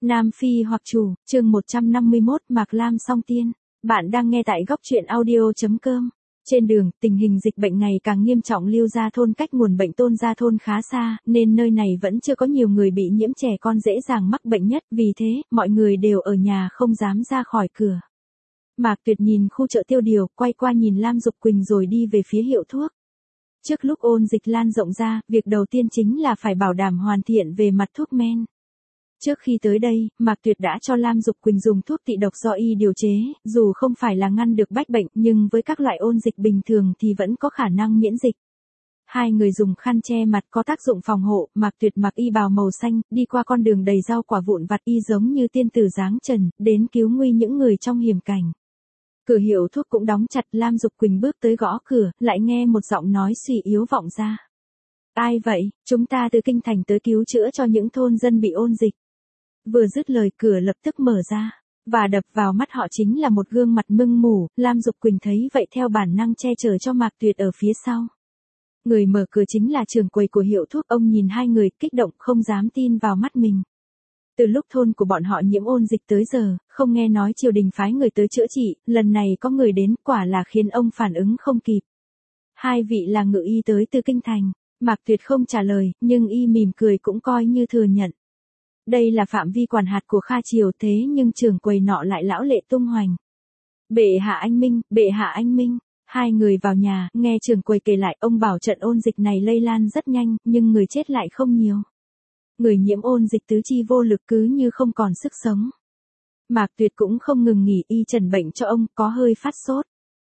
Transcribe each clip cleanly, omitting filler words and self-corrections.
Nam Phi hoặc Chủ, chương 151 Mạc Lam song tiên. Bạn đang nghe tại góc truyện audio.com. Trên đường, tình hình dịch bệnh ngày càng nghiêm trọng. Lưu Gia Thôn cách nguồn bệnh Tôn Gia Thôn khá xa, nên nơi này vẫn chưa có nhiều người bị nhiễm, trẻ con dễ dàng mắc bệnh nhất. Vì thế, mọi người đều ở nhà không dám ra khỏi cửa. Mạc Tuyệt nhìn khu chợ tiêu điều, quay qua nhìn Lam Dục Quỳnh rồi đi về phía hiệu thuốc. Trước lúc ôn dịch lan rộng ra, việc đầu tiên chính là phải bảo đảm hoàn thiện về mặt thuốc men. Trước khi tới đây, Mạc Tuyệt đã cho Lam Dục Quỳnh dùng thuốc kỵ độc do y điều chế, dù không phải là ngăn được bách bệnh, nhưng với các loại ôn dịch bình thường thì vẫn có khả năng miễn dịch. Hai người dùng khăn che mặt có tác dụng phòng hộ. Mạc Tuyệt mặc y bào màu xanh, đi qua con đường đầy rau quả vụn vặt, y giống như tiên tử dáng trần, đến cứu nguy những người trong hiểm cảnh. Cửa hiệu thuốc cũng đóng chặt. Lam Dục Quỳnh bước tới gõ cửa, lại nghe một giọng nói suy yếu vọng ra. Ai vậy? Chúng ta từ kinh thành tới cứu chữa cho những thôn dân bị ôn dịch. Vừa dứt lời, cửa lập tức mở ra, và đập vào mắt họ chính là một gương mặt mưng mủ. Lam Dục Quỳnh thấy vậy theo bản năng che chở cho Mạc Tuyệt ở phía sau. Người mở cửa chính là trưởng quầy của hiệu thuốc. Ông nhìn hai người, kích động không dám tin vào mắt mình. Từ lúc thôn của bọn họ nhiễm ôn dịch tới giờ, không nghe nói triều đình phái người tới chữa trị, lần này có người đến, quả là khiến ông phản ứng không kịp. Hai vị là ngự y tới từ kinh thành. Mạc Tuyệt không trả lời, nhưng y mỉm cười cũng coi như thừa nhận. Đây là phạm vi quản hạt của Kha Triều, thế nhưng trưởng quầy nọ lại lão lệ tung hoành. Bệ hạ anh minh, bệ hạ anh minh. Hai người vào nhà, nghe trưởng quầy kể lại, ông bảo trận ôn dịch này lây lan rất nhanh, nhưng người chết lại không nhiều. Người nhiễm ôn dịch tứ chi vô lực, cứ như không còn sức sống. Mạc Tuyệt cũng không ngừng nghỉ, y trần bệnh cho ông, có hơi phát sốt.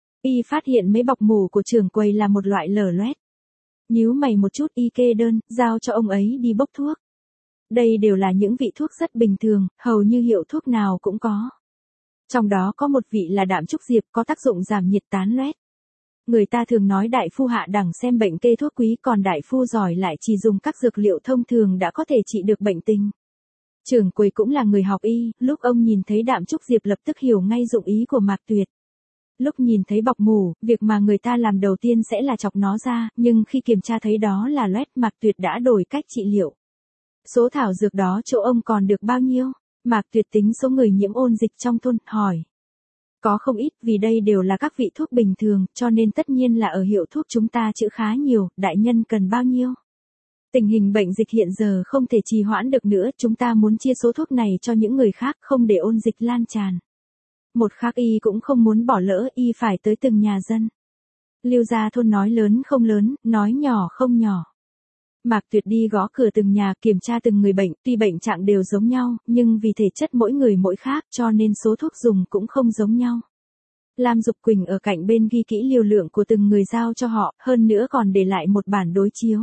Y phát hiện mấy bọc mủ của trưởng quầy là một loại lở loét. Nhíu mày một chút, y kê đơn, giao cho ông ấy đi bốc thuốc. Đây đều là những vị thuốc rất bình thường, hầu như hiệu thuốc nào cũng có. Trong đó có một vị là đạm trúc diệp, có tác dụng giảm nhiệt tán loét. Người ta thường nói đại phu hạ đẳng xem bệnh kê thuốc quý, còn đại phu giỏi lại chỉ dùng các dược liệu thông thường đã có thể trị được bệnh tình. Trưởng quầy cũng là người học y, lúc ông nhìn thấy đạm trúc diệp lập tức hiểu ngay dụng ý của Mạc Tuyệt. Lúc nhìn thấy bọc mủ, việc mà người ta làm đầu tiên sẽ là chọc nó ra, nhưng khi kiểm tra thấy đó là loét, Mạc Tuyệt đã đổi cách trị liệu. Số thảo dược đó chỗ ông còn được bao nhiêu? Mạc Tuyệt tính số người nhiễm ôn dịch trong thôn, hỏi. Có không ít, vì đây đều là các vị thuốc bình thường, cho nên tất nhiên là ở hiệu thuốc chúng ta chữa khá nhiều. Đại nhân cần bao nhiêu? Tình hình bệnh dịch hiện giờ không thể trì hoãn được nữa, chúng ta muốn chia số thuốc này cho những người khác, không để ôn dịch lan tràn. Một khác y cũng không muốn bỏ lỡ, y phải tới từng nhà dân. Lưu Gia Thôn nói lớn không lớn, nói nhỏ không nhỏ. Mạc Tuyệt đi gõ cửa từng nhà, kiểm tra từng người bệnh, tuy bệnh trạng đều giống nhau, nhưng vì thể chất mỗi người mỗi khác cho nên số thuốc dùng cũng không giống nhau. Lam Dục Quỳnh ở cạnh bên ghi kỹ liều lượng của từng người giao cho họ, hơn nữa còn để lại một bản đối chiếu.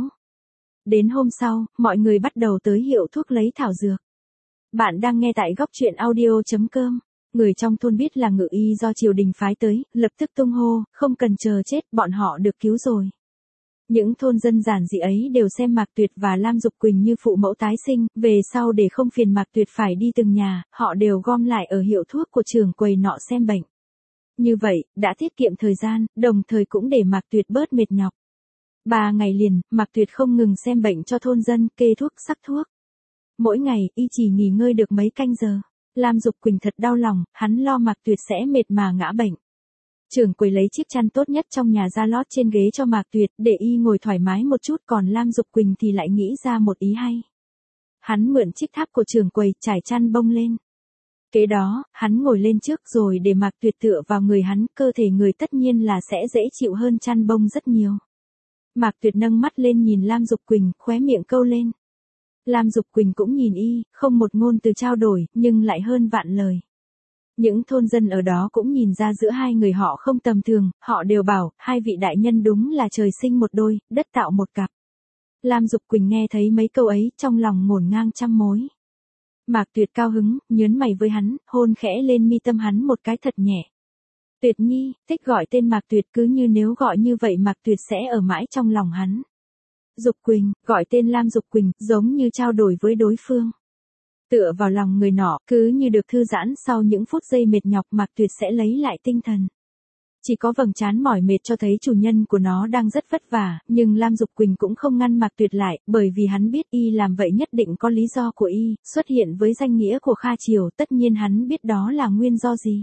Đến hôm sau, mọi người bắt đầu tới hiệu thuốc lấy thảo dược. Bạn đang nghe tại góc truyện audio.com. Người trong thôn biết là ngự y do triều đình phái tới, lập tức tung hô, không cần chờ chết, bọn họ được cứu rồi. Những thôn dân giản dị ấy đều xem Mạc Tuyệt và Lam Dục Quỳnh như phụ mẫu tái sinh, về sau để không phiền Mạc Tuyệt phải đi từng nhà, họ đều gom lại ở hiệu thuốc của trưởng quầy nọ xem bệnh. Như vậy, đã tiết kiệm thời gian, đồng thời cũng để Mạc Tuyệt bớt mệt nhọc. 3 ngày liền, Mạc Tuyệt không ngừng xem bệnh cho thôn dân, kê thuốc, sắc thuốc. Mỗi ngày, y chỉ nghỉ ngơi được mấy canh giờ. Lam Dục Quỳnh thật đau lòng, hắn lo Mạc Tuyệt sẽ mệt mà ngã bệnh. Trưởng quầy lấy chiếc chăn tốt nhất trong nhà ra lót trên ghế cho Mạc Tuyệt, để y ngồi thoải mái một chút, còn Lam Dục Quỳnh thì lại nghĩ ra một ý hay. Hắn mượn chiếc tháp của trưởng quầy, trải chăn bông lên. Kế đó, hắn ngồi lên trước rồi để Mạc Tuyệt tựa vào người hắn, cơ thể người tất nhiên là sẽ dễ chịu hơn chăn bông rất nhiều. Mạc Tuyệt nâng mắt lên nhìn Lam Dục Quỳnh, khóe miệng câu lên. Lam Dục Quỳnh cũng nhìn y, không một ngôn từ trao đổi, nhưng lại hơn vạn lời. Những thôn dân ở đó cũng nhìn ra giữa hai người họ không tầm thường, họ đều bảo, hai vị đại nhân đúng là trời sinh một đôi, đất tạo một cặp. Lam Dục Quỳnh nghe thấy mấy câu ấy, trong lòng ngổn ngang trăm mối. Mạc Tuyệt cao hứng, nhớn mày với hắn, hôn khẽ lên mi tâm hắn một cái thật nhẹ. Tuyệt nhi, thích gọi tên Mạc Tuyệt, cứ như nếu gọi như vậy Mạc Tuyệt sẽ ở mãi trong lòng hắn. Dục Quỳnh, gọi tên Lam Dục Quỳnh, giống như trao đổi với đối phương. Tựa vào lòng người nọ, cứ như được thư giãn sau những phút giây mệt nhọc, Mạc Tuyệt sẽ lấy lại tinh thần. Chỉ có vầng trán mỏi mệt cho thấy chủ nhân của nó đang rất vất vả, nhưng Lam Dục Quỳnh cũng không ngăn Mạc Tuyệt lại, bởi vì hắn biết y làm vậy nhất định có lý do của y, xuất hiện với danh nghĩa của Kha Triều, tất nhiên hắn biết đó là nguyên do gì.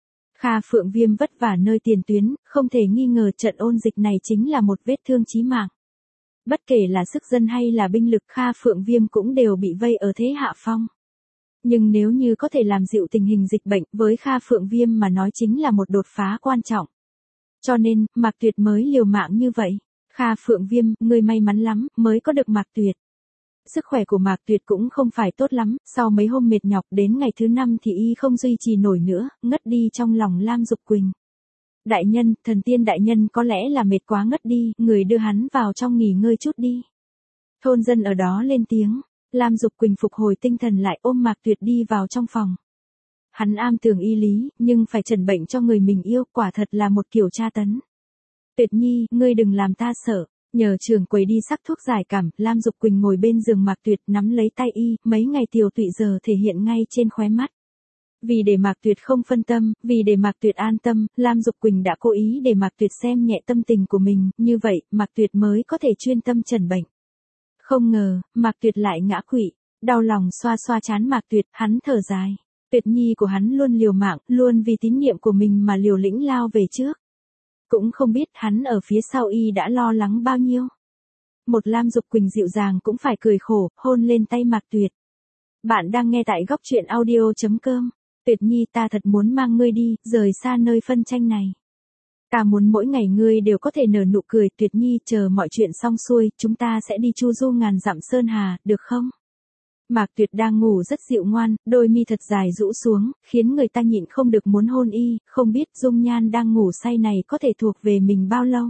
Kha Phượng Viêm vất vả nơi tiền tuyến, không thể nghi ngờ trận ôn dịch này chính là một vết thương chí mạng. Bất kể là sức dân hay là binh lực, Kha Phượng Viêm cũng đều bị vây ở thế hạ phong. Nhưng nếu như có thể làm dịu tình hình dịch bệnh, với Kha Phượng Viêm mà nói chính là một đột phá quan trọng. Cho nên, Mạc Tuyệt mới liều mạng như vậy. Kha Phượng Viêm, ngươi may mắn lắm, mới có được Mạc Tuyệt. Sức khỏe của Mạc Tuyệt cũng không phải tốt lắm, sau mấy hôm mệt nhọc đến ngày thứ 5 thì y không duy trì nổi nữa, ngất đi trong lòng Lam Dục Quỳnh. Đại nhân, thần tiên đại nhân có lẽ là mệt quá ngất đi, người đưa hắn vào trong nghỉ ngơi chút đi. Thôn dân ở đó lên tiếng. Lam Dục Quỳnh phục hồi tinh thần lại, ôm Mạc Tuyệt đi vào trong phòng. Hắn am tường y lý, nhưng phải chẩn bệnh cho người mình yêu, quả thật là một kiểu tra tấn. Tuyệt Nhi, ngươi đừng làm ta sợ. Nhờ trưởng quầy đi sắc thuốc giải cảm, Lam Dục Quỳnh ngồi bên giường Mạc Tuyệt nắm lấy tay y, mấy ngày tiều tụy giờ thể hiện ngay trên khóe mắt. Vì để Mạc Tuyệt không phân tâm, vì để Mạc Tuyệt an tâm, Lam Dục Quỳnh đã cố ý để Mạc Tuyệt xem nhẹ tâm tình của mình, như vậy, Mạc Tuyệt mới có thể chuyên tâm chẩn bệnh. Không ngờ, Mạc Tuyệt lại ngã quỵ, đau lòng xoa xoa trán Mạc Tuyệt, hắn thở dài. Tuyệt Nhi của hắn luôn liều mạng, luôn vì tín nhiệm của mình mà liều lĩnh lao về trước. Cũng không biết hắn ở phía sau y đã lo lắng bao nhiêu. Một Lam Dục Quỳnh dịu dàng cũng phải cười khổ, hôn lên tay Mạc Tuyệt. Bạn đang nghe tại góc truyện audio.com. Tuyệt Nhi, ta thật muốn mang ngươi đi, rời xa nơi phân tranh này. Ta muốn mỗi ngày ngươi đều có thể nở nụ cười. Tuyệt Nhi, chờ mọi chuyện xong xuôi, chúng ta sẽ đi chu du ngàn dặm sơn hà, được không? Mạc Tuyệt đang ngủ rất dịu ngoan, đôi mi thật dài rũ xuống, khiến người ta nhịn không được muốn hôn y, không biết dung nhan đang ngủ say này có thể thuộc về mình bao lâu.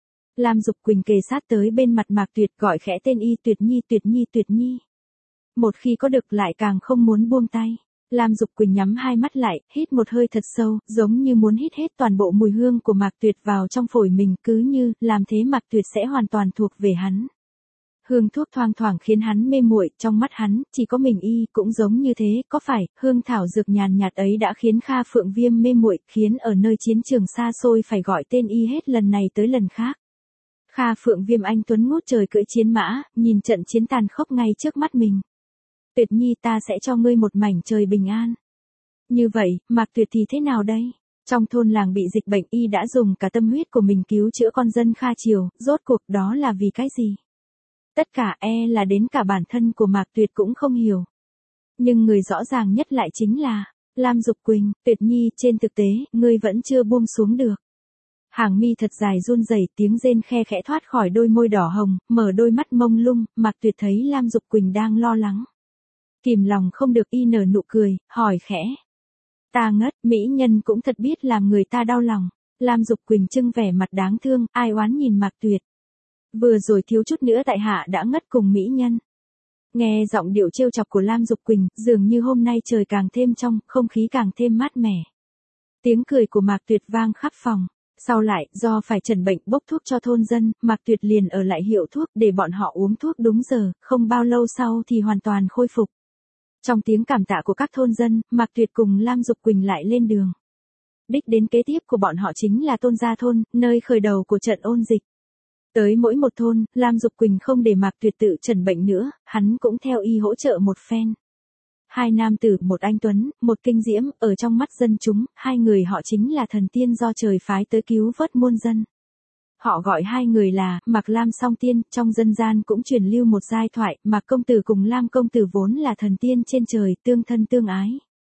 Lam Dục Quỳnh kề sát tới bên mặt Mạc Tuyệt, gọi khẽ tên y, Tuyệt Nhi, Tuyệt Nhi, Tuyệt Nhi. Một khi có được lại càng không muốn buông tay. Lam Dục Quỳnh nhắm hai mắt lại, hít một hơi thật sâu, giống như muốn hít hết toàn bộ mùi hương của Mạc Tuyệt vào trong phổi mình, cứ như, làm thế Mạc Tuyệt sẽ hoàn toàn thuộc về hắn. Hương thuốc thoang thoảng khiến hắn mê muội, trong mắt hắn, chỉ có mình y, cũng giống như thế, có phải, hương thảo dược nhàn nhạt ấy đã khiến Kha Phượng Viêm mê muội, khiến ở nơi chiến trường xa xôi phải gọi tên y hết lần này tới lần khác. Kha Phượng Viêm anh tuấn ngút trời cưỡi chiến mã, nhìn trận chiến tàn khốc ngay trước mắt mình. Tuyệt Nhi, ta sẽ cho ngươi một mảnh trời bình an. Như vậy, Mạc Tuyệt thì thế nào đây? Trong thôn làng bị dịch bệnh, y đã dùng cả tâm huyết của mình cứu chữa con dân Kha Triều, rốt cuộc đó là vì cái gì? Tất cả là đến cả bản thân của Mạc Tuyệt cũng không hiểu. Nhưng người rõ ràng nhất lại chính là Lam Dục Quỳnh. Tuyệt Nhi, trên thực tế, ngươi vẫn chưa buông xuống được. Hàng mi thật dài run rẩy, tiếng rên khe khẽ thoát khỏi đôi môi đỏ hồng, mở đôi mắt mông lung, Mạc Tuyệt thấy Lam Dục Quỳnh đang lo lắng. Kìm lòng không được y nở nụ cười, hỏi khẽ. Ta ngất, mỹ nhân cũng thật biết làm người ta đau lòng. Lam Dục Quỳnh trưng vẻ mặt đáng thương, ai oán nhìn Mạc Tuyệt. Vừa rồi thiếu chút nữa tại hạ đã ngất cùng mỹ nhân. Nghe giọng điệu trêu chọc của Lam Dục Quỳnh, dường như hôm nay trời càng thêm trong, không khí càng thêm mát mẻ. Tiếng cười của Mạc Tuyệt vang khắp phòng. Sau lại, do phải chẩn bệnh bốc thuốc cho thôn dân, Mạc Tuyệt liền ở lại hiệu thuốc để bọn họ uống thuốc đúng giờ, không bao lâu sau thì hoàn toàn khôi phục. Trong tiếng cảm tạ của các thôn dân, Mạc Tuyệt cùng Lam Dục Quỳnh lại lên đường. Đích đến kế tiếp của bọn họ chính là Tôn Gia Thôn, nơi khởi đầu của trận ôn dịch. Tới mỗi một thôn, Lam Dục Quỳnh không để Mạc Tuyệt tự chẩn bệnh nữa, hắn cũng theo y hỗ trợ một phen. Hai nam tử, một anh tuấn, một kinh diễm, ở trong mắt dân chúng, hai người họ chính là thần tiên do trời phái tới cứu vớt muôn dân. Họ gọi hai người là Mạc Lam Song Tiên, trong dân gian cũng truyền lưu một giai thoại, Mạc công tử cùng Lam công tử vốn là thần tiên trên trời, tương thân tương ái.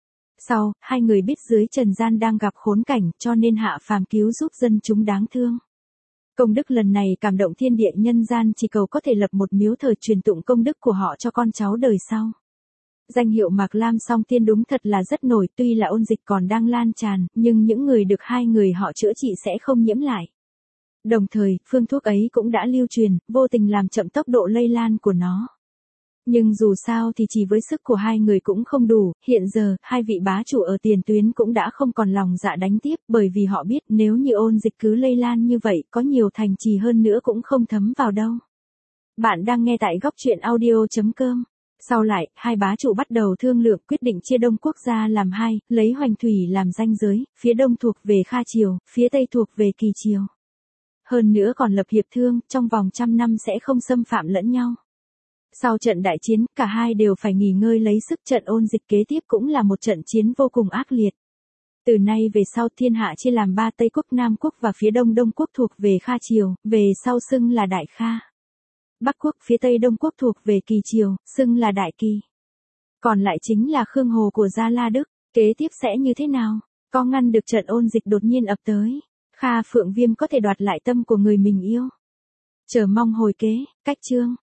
Sau, hai người biết dưới trần gian đang gặp khốn cảnh, cho nên hạ phàm cứu giúp dân chúng đáng thương. Công đức lần này cảm động thiên địa nhân gian, chỉ cầu có thể lập một miếu thờ truyền tụng công đức của họ cho con cháu đời sau. Danh hiệu Mạc Lam Song Tiên đúng thật là rất nổi, tuy là ôn dịch còn đang lan tràn, nhưng những người được hai người họ chữa trị sẽ không nhiễm lại. Đồng thời, phương thuốc ấy cũng đã lưu truyền, vô tình làm chậm tốc độ lây lan của nó. Nhưng dù sao thì chỉ với sức của hai người cũng không đủ, hiện giờ, hai vị bá chủ ở tiền tuyến cũng đã không còn lòng dạ đánh tiếp, bởi vì họ biết nếu như ôn dịch cứ lây lan như vậy, có nhiều thành trì hơn nữa cũng không thấm vào đâu. Bạn đang nghe tại góc truyện audio.com. Sau lại, hai bá chủ bắt đầu thương lượng quyết định chia Đông quốc gia làm hai, lấy Hoành Thủy làm ranh giới, phía Đông thuộc về Kha Triều, phía Tây thuộc về Kỳ Triều. Hơn nữa còn lập hiệp thương, trong vòng 100 năm sẽ không xâm phạm lẫn nhau. Sau trận đại chiến, cả hai đều phải nghỉ ngơi lấy sức, trận ôn dịch kế tiếp cũng là một trận chiến vô cùng ác liệt. Từ nay về sau thiên hạ chia làm ba, Tây quốc, Nam quốc và phía Đông Đông quốc thuộc về Kha Triều, về sau xưng là Đại Kha. Bắc quốc phía Tây Đông quốc thuộc về Kỳ Triều, xưng là Đại Kỳ. Còn lại chính là Khương Hồ của Gia La Đức. Kế tiếp sẽ như thế nào? Có ngăn được trận ôn dịch đột nhiên ập tới? Kha Phượng Viêm có thể đoạt lại tâm của người mình yêu? Chờ mong hồi kế, cách chương.